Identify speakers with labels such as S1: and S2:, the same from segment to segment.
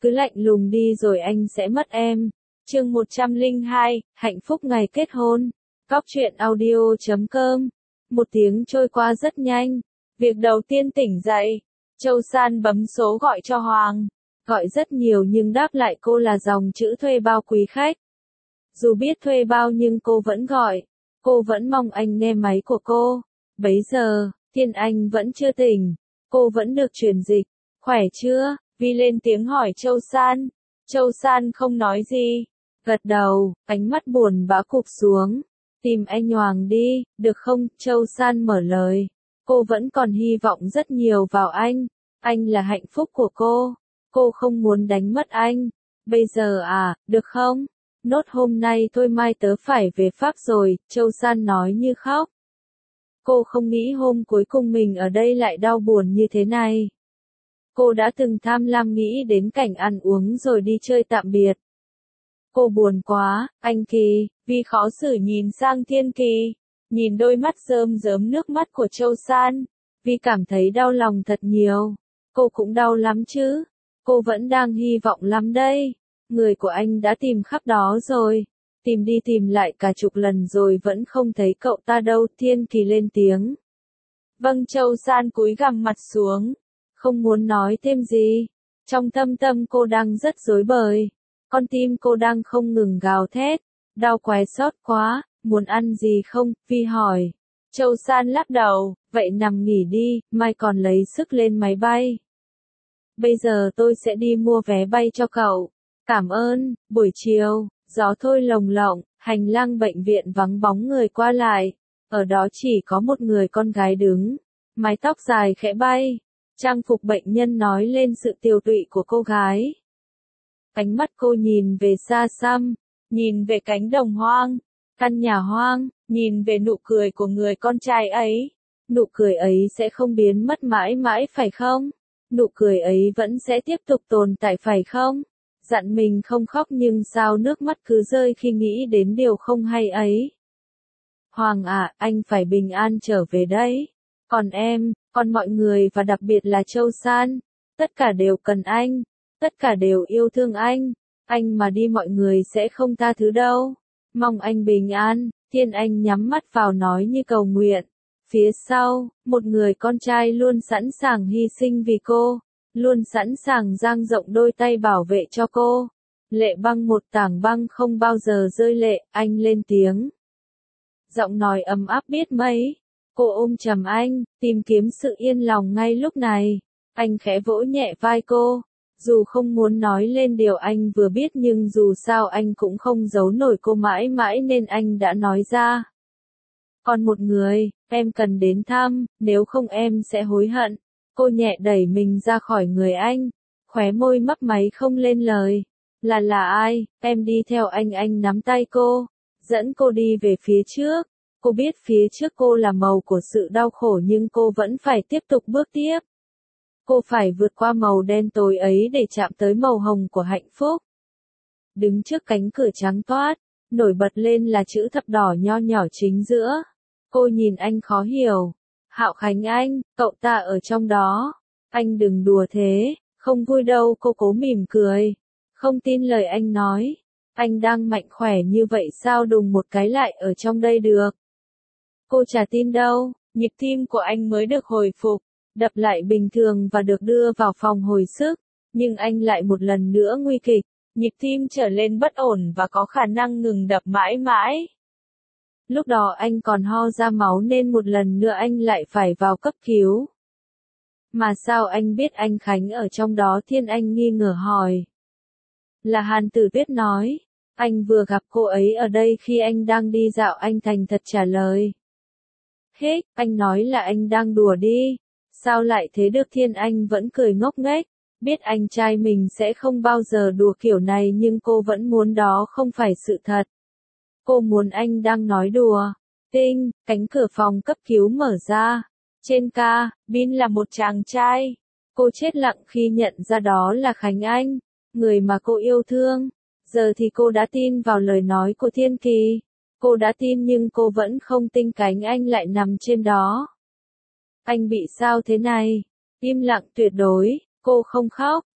S1: cứ lạnh lùng đi rồi anh sẽ mất em. Chương 102, hạnh phúc ngày kết hôn. Góc truyện audio.com. Một tiếng trôi qua rất nhanh. Việc đầu tiên tỉnh dậy, Châu San bấm số gọi cho Hoàng. Gọi rất nhiều nhưng đáp lại cô là dòng chữ thuê bao quý khách. Dù biết thuê bao nhưng cô vẫn gọi. Cô vẫn mong anh nghe máy của cô. Bấy giờ, Thiên Anh vẫn chưa tỉnh. Cô vẫn được truyền dịch. Khỏe chưa? Vi lên tiếng hỏi Châu San. Châu San không nói gì. Gật đầu, ánh mắt buồn bã cụp xuống. Tìm anh Hoàng đi, được không? Châu San mở lời. Cô vẫn còn hy vọng rất nhiều vào anh. Anh là hạnh phúc của cô. Cô không muốn đánh mất anh. Bây giờ à, được không? Nốt hôm nay thôi mai tớ phải về Pháp rồi, Châu San nói như khóc. Cô không nghĩ hôm cuối cùng mình ở đây lại đau buồn như thế này. Cô đã từng tham lam nghĩ đến cảnh ăn uống rồi đi chơi tạm biệt. Cô buồn quá, anh Kỳ, vì khó xử nhìn sang Thiên Kỳ, nhìn đôi mắt rơm rớm nước mắt của Châu San, vì cảm thấy đau lòng thật nhiều. Cô cũng đau lắm chứ, cô vẫn đang hy vọng lắm đây. Người của anh đã tìm khắp đó rồi, tìm đi tìm lại cả chục lần rồi vẫn không thấy cậu ta đâu. Thiên Kỳ lên tiếng. Vâng. Châu San cúi gằm mặt xuống, không muốn nói thêm gì. Trong thâm tâm cô đang rất rối bời. Con tim cô đang không ngừng gào thét. Đau quái xót quá, muốn ăn gì không? Vi hỏi. Châu San lắc đầu, vậy nằm nghỉ đi, mai còn lấy sức lên máy bay. Bây giờ tôi sẽ đi mua vé bay cho cậu. Cảm ơn. Buổi chiều, gió thôi lồng lộng, hành lang bệnh viện vắng bóng người qua lại. Ở đó chỉ có một người con gái đứng. Mái tóc dài khẽ bay. Trang phục bệnh nhân nói lên sự tiều tụy của cô gái. Ánh mắt cô nhìn về xa xăm, nhìn về cánh đồng hoang, căn nhà hoang, nhìn về nụ cười của người con trai ấy. Nụ cười ấy sẽ không biến mất mãi mãi phải không? Nụ cười ấy vẫn sẽ tiếp tục tồn tại phải không? Dặn mình không khóc nhưng sao nước mắt cứ rơi khi nghĩ đến điều không hay ấy. Hoàng à, anh phải bình an trở về đấy. Còn em, còn mọi người và đặc biệt là Châu San, tất cả đều cần anh, tất cả đều yêu thương anh mà đi mọi người sẽ không tha thứ đâu. Mong anh bình an. Thiên Anh nhắm mắt vào nói như cầu nguyện. Phía sau, một người con trai luôn sẵn sàng hy sinh vì cô, luôn sẵn sàng dang rộng đôi tay bảo vệ cho cô. Lệ Băng, một tảng băng không bao giờ rơi lệ, anh lên tiếng. Giọng nói ấm áp biết mấy. Cô ôm chầm anh, tìm kiếm sự yên lòng ngay lúc này. Anh khẽ vỗ nhẹ vai cô. Dù không muốn nói lên điều anh vừa biết nhưng dù sao anh cũng không giấu nổi cô mãi mãi nên anh đã nói ra. Còn một người, em cần đến thăm, nếu không em sẽ hối hận. Cô nhẹ đẩy mình ra khỏi người anh, khóe môi mấp máy không lên lời. Là ai? Em đi theo anh nắm tay cô, dẫn cô đi về phía trước. Cô biết phía trước cô là màu của sự đau khổ nhưng cô vẫn phải tiếp tục bước tiếp. Cô phải vượt qua màu đen tối ấy để chạm tới màu hồng của hạnh phúc. Đứng trước cánh cửa trắng toát, nổi bật lên là chữ thập đỏ nho nhỏ chính giữa. Cô nhìn anh khó hiểu. Hạo Khánh anh, cậu ta ở trong đó. Anh đừng đùa thế, không vui đâu. Cô cố mỉm cười. Không tin lời anh nói. Anh đang mạnh khỏe như vậy sao đùng một cái lại ở trong đây được. Cô chả tin đâu. Nhịp tim của anh mới được hồi phục, đập lại bình thường và được đưa vào phòng hồi sức. Nhưng anh lại một lần nữa nguy kịch. Nhịp tim trở lên bất ổn và có khả năng ngừng đập mãi mãi. Lúc đó anh còn ho ra máu nên một lần nữa anh lại phải vào cấp cứu. Mà sao anh biết anh Khánh ở trong đó? Thiên Anh nghi ngờ hỏi. Là Hàn Tử Tuyết nói. Anh vừa gặp cô ấy ở đây khi anh đang đi dạo. Anh thành thật trả lời. Hế, anh nói là anh đang đùa đi. Sao lại thế được? Thiên Anh vẫn cười ngốc nghếch. Biết anh trai mình sẽ không bao giờ đùa kiểu này nhưng cô vẫn muốn đó không phải sự thật. Cô muốn anh đang nói đùa. Tinh, cánh cửa phòng cấp cứu mở ra. Trên cabin là một chàng trai. Cô chết lặng khi nhận ra đó là Khánh Anh, người mà cô yêu thương. Giờ thì cô đã tin vào lời nói của Thiên Kỳ. Cô đã tin nhưng cô vẫn không tin cánh anh lại nằm trên đó. Anh bị sao thế này? Im lặng tuyệt đối. Cô không khóc,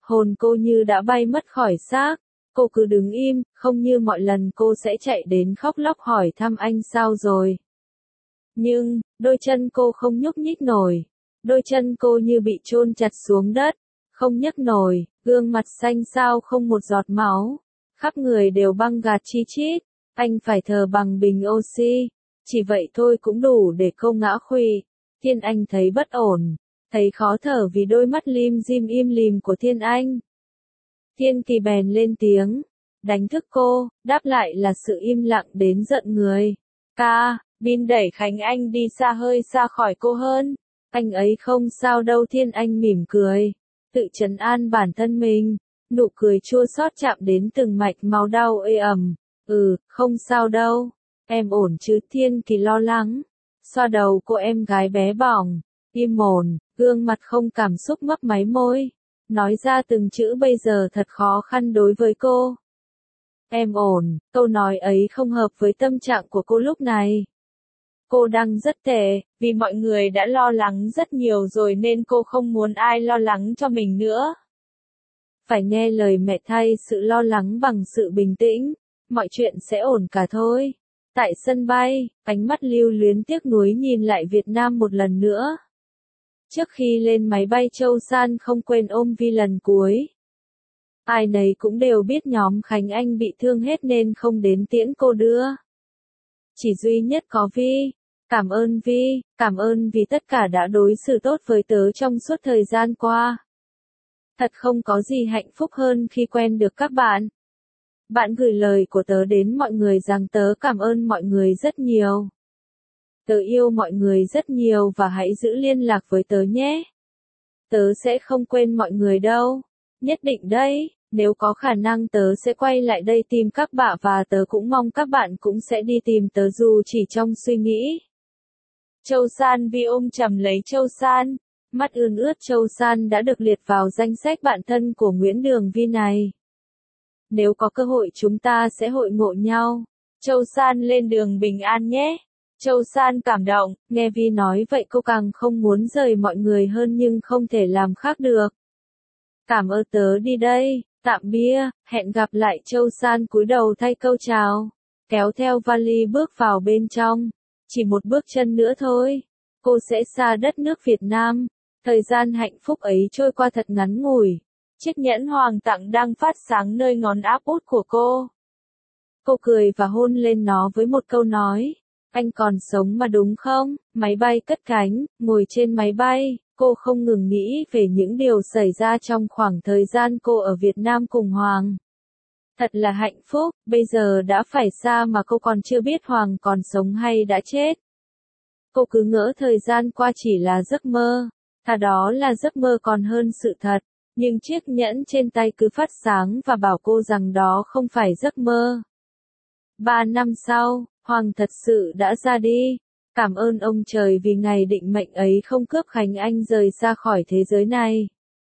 S1: Hồn cô như đã bay mất khỏi xác. Cô cứ đứng im, không như mọi lần cô sẽ chạy đến khóc lóc hỏi thăm anh sao rồi. Nhưng, đôi chân cô không nhúc nhích nổi. Đôi chân cô như bị chôn chặt xuống đất, không nhấc nổi, gương mặt xanh xao không một giọt máu. Khắp người đều băng gạc chi chít, anh phải thở bằng bình oxy. Chỉ vậy thôi cũng đủ để cô ngã khuỵu. Thiên Anh thấy bất ổn, thấy khó thở vì đôi mắt lim dim im lìm của Thiên Anh. Thiên Kỳ bèn lên tiếng, đánh thức cô, đáp lại là sự im lặng đến giận người. Ca, Bin đẩy Khánh Anh đi xa hơi xa khỏi cô hơn. Anh ấy không sao đâu. Thiên Anh mỉm cười, tự trấn an bản thân mình, nụ cười chua xót chạm đến từng mạch máu đau ê ẩm. Không sao đâu, em ổn chứ? Thiên Kỳ lo lắng, xoa đầu cô em gái bé bỏng, im ổn, gương mặt không cảm xúc mấp máy môi, nói ra từng chữ bây giờ thật khó khăn đối với cô. Em ổn, câu nói ấy không hợp với tâm trạng của cô lúc này. Cô đang rất tệ, vì mọi người đã lo lắng rất nhiều rồi nên cô không muốn ai lo lắng cho mình nữa. Phải nghe lời mẹ thay sự lo lắng bằng sự bình tĩnh, mọi chuyện sẽ ổn cả thôi. Tại sân bay, ánh mắt lưu luyến tiếc nuối nhìn lại Việt Nam một lần nữa. Trước khi lên máy bay Châu San không quên ôm Vi lần cuối. Ai nấy cũng đều biết nhóm Khánh Anh bị thương hết nên không đến tiễn cô đưa. Chỉ duy nhất có Vi. Cảm ơn Vi, cảm ơn vì tất cả đã đối xử tốt với tớ trong suốt thời gian qua. Thật không có gì hạnh phúc hơn khi quen được các bạn. Bạn gửi lời của tớ đến mọi người rằng tớ cảm ơn mọi người rất nhiều. Tớ yêu mọi người rất nhiều và hãy giữ liên lạc với tớ nhé. Tớ sẽ không quên mọi người đâu. Nhất định đấy, nếu có khả năng tớ sẽ quay lại đây tìm các bạn và tớ cũng mong các bạn cũng sẽ đi tìm tớ dù chỉ trong suy nghĩ. Châu San. Vi ôm chầm lấy Châu San, mắt ươn ướt. Châu San đã được liệt vào danh sách bạn thân của Nguyễn Đường Vi này. Nếu có cơ hội chúng ta sẽ hội ngộ nhau. Châu San lên đường bình an nhé. Châu San cảm động, nghe Vi nói vậy cô càng không muốn rời mọi người hơn nhưng không thể làm khác được. Cảm ơn tớ đi đây, tạm biệt, hẹn gặp lại. Châu San cúi đầu thay câu chào, kéo theo vali bước vào bên trong. Chỉ một bước chân nữa thôi, cô sẽ xa đất nước Việt Nam. Thời gian hạnh phúc ấy trôi qua thật ngắn ngủi. Chiếc nhẫn hoàng tặng đang phát sáng nơi ngón áp út của cô. Cô cười và hôn lên nó với một câu nói. Anh còn sống mà đúng không? Máy bay cất cánh, ngồi trên máy bay, cô không ngừng nghĩ về những điều xảy ra trong khoảng thời gian cô ở Việt Nam cùng Hoàng. Thật là hạnh phúc, bây giờ đã phải xa mà cô còn chưa biết Hoàng còn sống hay đã chết. Cô cứ ngỡ thời gian qua chỉ là giấc mơ, thà đó là giấc mơ còn hơn sự thật, nhưng chiếc nhẫn trên tay cứ phát sáng và bảo cô rằng đó không phải giấc mơ. 3 năm sau, Hoàng thật sự đã ra đi. Cảm ơn ông trời vì ngày định mệnh ấy không cướp Khánh Anh rời xa khỏi thế giới này.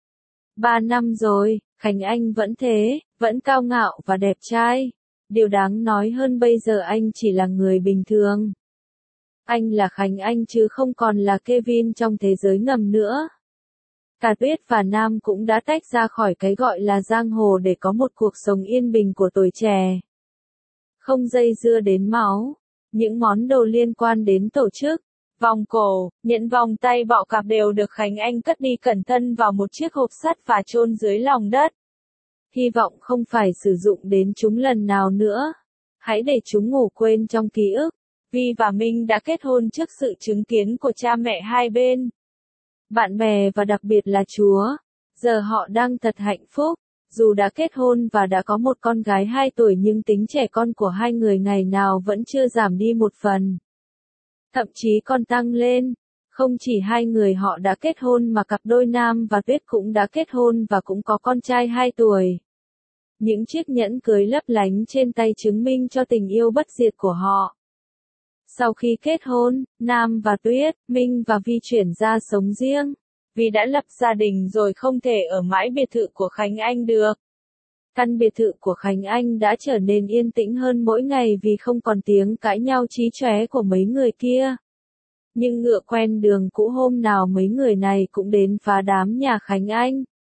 S1: 3 năm rồi, Khánh Anh vẫn thế, vẫn cao ngạo và đẹp trai. Điều đáng nói hơn bây giờ anh chỉ là người bình thường. Anh là Khánh Anh chứ không còn là Kevin trong thế giới ngầm nữa. Cả Tuyết và Nam cũng đã tách ra khỏi cái gọi là giang hồ để có một cuộc sống yên bình của tuổi trẻ. Không dây dưa đến máu. Những món đồ liên quan đến tổ chức, vòng cổ, nhẫn vòng tay bọ cạp đều được Khánh Anh cất đi cẩn thận vào một chiếc hộp sắt và chôn dưới lòng đất. Hy vọng không phải sử dụng đến chúng lần nào nữa. Hãy để chúng ngủ quên trong ký ức. Vi và Minh đã kết hôn trước sự chứng kiến của cha mẹ hai bên, bạn bè và đặc biệt là Chúa. Giờ họ đang thật hạnh phúc. Dù đã kết hôn và đã có một con gái 2 tuổi nhưng tính trẻ con của hai người ngày nào vẫn chưa giảm đi một phần. Thậm chí còn tăng lên. Không chỉ hai người họ đã kết hôn mà cặp đôi Nam và Tuyết cũng đã kết hôn và cũng có con trai 2 tuổi. Những chiếc nhẫn cưới lấp lánh trên tay chứng minh cho tình yêu bất diệt của họ. Sau khi kết hôn, Nam và Tuyết, Minh và Vi chuyển ra sống riêng. Vì đã lập gia đình rồi không thể ở mãi biệt thự của Khánh Anh được. Căn biệt thự của Khánh Anh đã trở nên yên tĩnh hơn mỗi ngày vì không còn tiếng cãi nhau chí chóe của mấy người kia. Nhưng ngựa quen đường cũ hôm nào mấy người này cũng đến phá đám nhà Khánh Anh.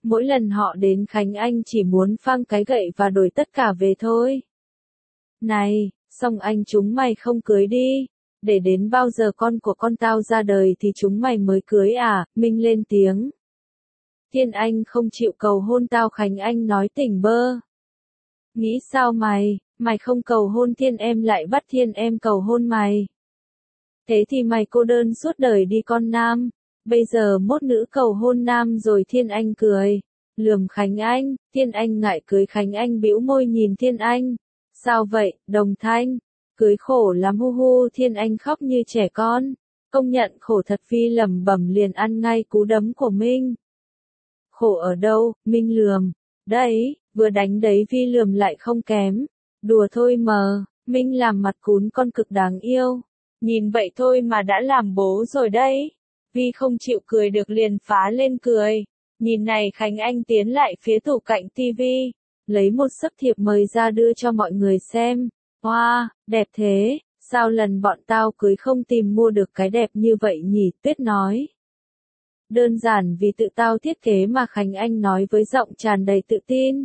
S1: Mỗi lần họ đến Khánh Anh chỉ muốn phang cái gậy và đuổi tất cả về thôi. Này, xong anh chúng mày không cưới đi. Để đến bao giờ con của con tao ra đời thì chúng mày mới cưới à, Minh lên tiếng. Thiên Anh không chịu cầu hôn tao, Khánh Anh nói tỉnh bơ. Nghĩ sao mày, mày không cầu hôn Thiên em lại bắt Thiên em cầu hôn mày. Thế thì mày cô đơn suốt đời đi con nam. Bây giờ mốt nữ cầu hôn nam rồi, Thiên Anh cười. Lườm Khánh Anh, Thiên Anh ngại cưới, Khánh Anh bĩu môi nhìn Thiên Anh. Sao vậy, Đồng Thanh? Cưới khổ lắm hu hu, Thiên Anh khóc như trẻ con. Công nhận khổ thật, Vi lẩm bẩm liền ăn ngay cú đấm của Minh. Khổ ở đâu, Minh lườm. Đấy, vừa đánh đấy, Vi lườm lại không kém. Đùa thôi mờ, Minh làm mặt cún con cực đáng yêu. Nhìn vậy thôi mà đã làm bố rồi đấy. Vi không chịu cười được liền phá lên cười. Nhìn này, Khánh Anh tiến lại phía tủ cạnh tivi, lấy một sấp thiệp mời ra đưa cho mọi người xem. Wow, đẹp thế, sao lần bọn tao cưới không tìm mua được cái đẹp như vậy nhỉ, Tuyết nói. Đơn giản vì tự tao thiết kế mà, Khánh Anh nói với giọng tràn đầy tự tin.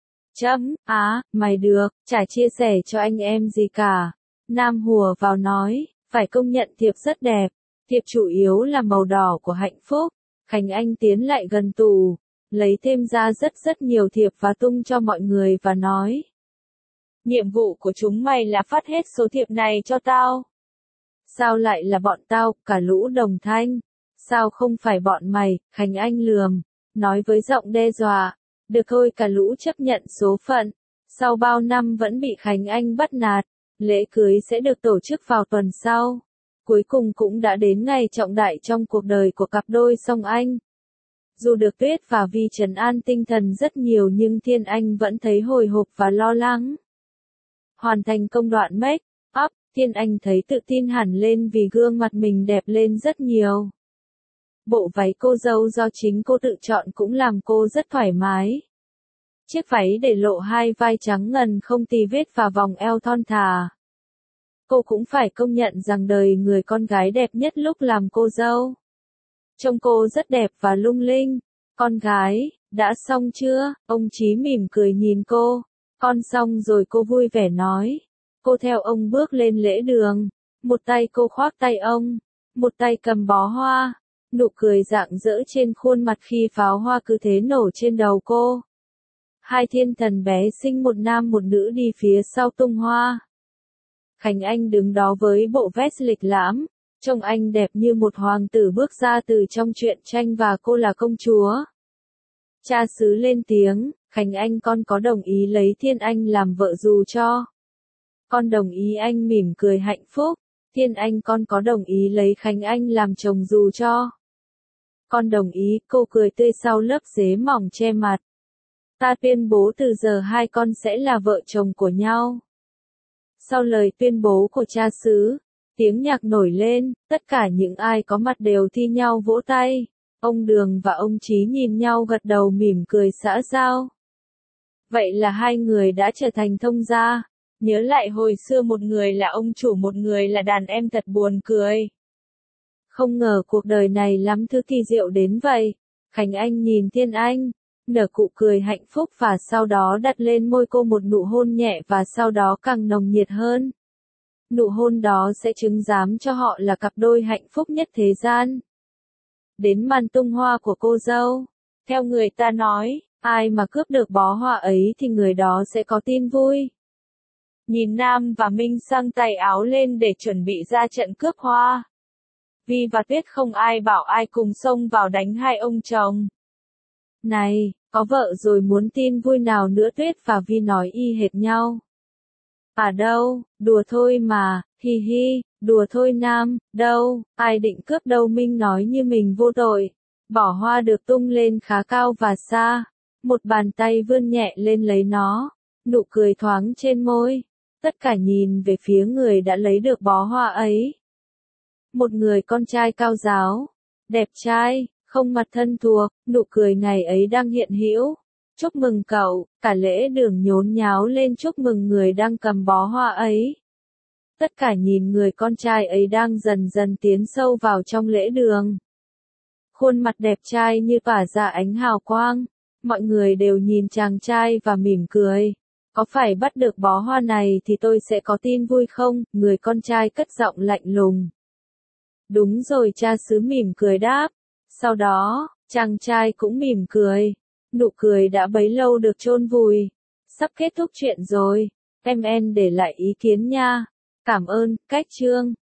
S1: Mày được, chả chia sẻ cho anh em gì cả. Nam hùa vào nói, phải công nhận thiệp rất đẹp. Thiệp chủ yếu là màu đỏ của hạnh phúc. Khánh Anh tiến lại gần tủ, lấy thêm ra rất nhiều thiệp và tung cho mọi người và nói. Nhiệm vụ của chúng mày là phát hết số thiệp này cho tao. Sao lại là bọn tao, cả lũ Đồng Thanh? Sao không phải bọn mày, Khánh Anh lườm, nói với giọng đe dọa. Được thôi, cả lũ chấp nhận số phận. Sau bao năm vẫn bị Khánh Anh bắt nạt, lễ cưới sẽ được tổ chức vào tuần sau. Cuối cùng cũng đã đến ngày trọng đại trong cuộc đời của cặp đôi Song Anh. Dù được Tuyết và Vi trấn an tinh thần rất nhiều nhưng Thiên Anh vẫn thấy hồi hộp và lo lắng. Hoàn thành công đoạn make up, Thiên Anh thấy tự tin hẳn lên vì gương mặt mình đẹp lên rất nhiều. Bộ váy cô dâu do chính cô tự chọn cũng làm cô rất thoải mái. Chiếc váy để lộ hai vai trắng ngần không tì vết và vòng eo thon thả. Cô cũng phải công nhận rằng đời người con gái đẹp nhất lúc làm cô dâu. Trông cô rất đẹp và lung linh. Con gái, đã xong chưa? Ông Chí mỉm cười nhìn cô. Con xong rồi, cô vui vẻ nói. Cô theo ông bước lên lễ đường. Một tay cô khoác tay ông, một tay cầm bó hoa. Nụ cười rạng rỡ trên khuôn mặt khi pháo hoa cứ thế nổ trên đầu cô. Hai thiên thần bé xinh, một nam một nữ đi phía sau tung hoa. Khánh Anh đứng đó với bộ vest lịch lãm, trông anh đẹp như một hoàng tử bước ra từ trong truyện tranh và cô là công chúa. Cha xứ lên tiếng, Khánh Anh, con có đồng ý lấy Thiên Anh làm vợ dù cho? Con đồng ý, anh mỉm cười hạnh phúc. Thiên Anh, con có đồng ý lấy Khánh Anh làm chồng dù cho? Con đồng ý, cô cười tươi sau lớp dế mỏng che mặt. Ta tuyên bố từ giờ hai con sẽ là vợ chồng của nhau. Sau lời tuyên bố của cha xứ, tiếng nhạc nổi lên, tất cả những ai có mặt đều thi nhau vỗ tay. Ông Đường và ông Chí nhìn nhau gật đầu mỉm cười xã giao. Vậy là hai người đã trở thành thông gia. Nhớ lại hồi xưa, một người là ông chủ, một người là đàn em, thật buồn cười. Không ngờ cuộc đời này lắm thứ kỳ diệu đến vậy. Khánh Anh nhìn Thiên Anh, nở nụ cười hạnh phúc và sau đó đặt lên môi cô một nụ hôn nhẹ và sau đó càng nồng nhiệt hơn. Nụ hôn đó sẽ chứng giám cho họ là cặp đôi hạnh phúc nhất thế gian. Đến màn tung hoa của cô dâu. Theo người ta nói, ai mà cướp được bó hoa ấy thì người đó sẽ có tin vui. Nhìn Nam và Minh xăng tay áo lên để chuẩn bị ra trận cướp hoa. Vi và Tuyết không ai bảo ai cùng xông vào đánh hai ông chồng. Này, có vợ rồi muốn tin vui nào nữa, Tuyết và Vi nói y hệt nhau. À đâu, đùa thôi mà, hi hi, đùa thôi Nam, đâu, ai định cướp đâu, Minh nói như mình vô tội. Bỏ hoa được tung lên khá cao và xa, một bàn tay vươn nhẹ lên lấy nó, nụ cười thoáng trên môi. Tất cả nhìn về phía người đã lấy được bó hoa ấy. Một người con trai cao ráo, đẹp trai, không mặt thân thuộc, nụ cười ngày ấy đang hiện hữu. Chúc mừng cậu, cả lễ đường nhốn nháo lên chúc mừng người đang cầm bó hoa ấy. Tất cả nhìn người con trai ấy đang dần dần tiến sâu vào trong lễ đường. Khuôn mặt đẹp trai như tỏa ra ánh hào quang, Mọi người đều nhìn chàng trai và mỉm cười. Có phải bắt được bó hoa này thì tôi sẽ có tin vui không? Người con trai cất giọng lạnh lùng. Đúng rồi, cha xứ mỉm cười đáp. Sau đó, chàng trai cũng mỉm cười. Nụ cười đã bấy lâu được chôn vùi. Sắp kết thúc chuyện rồi. Em để lại ý kiến nha. Cảm ơn, cách chương.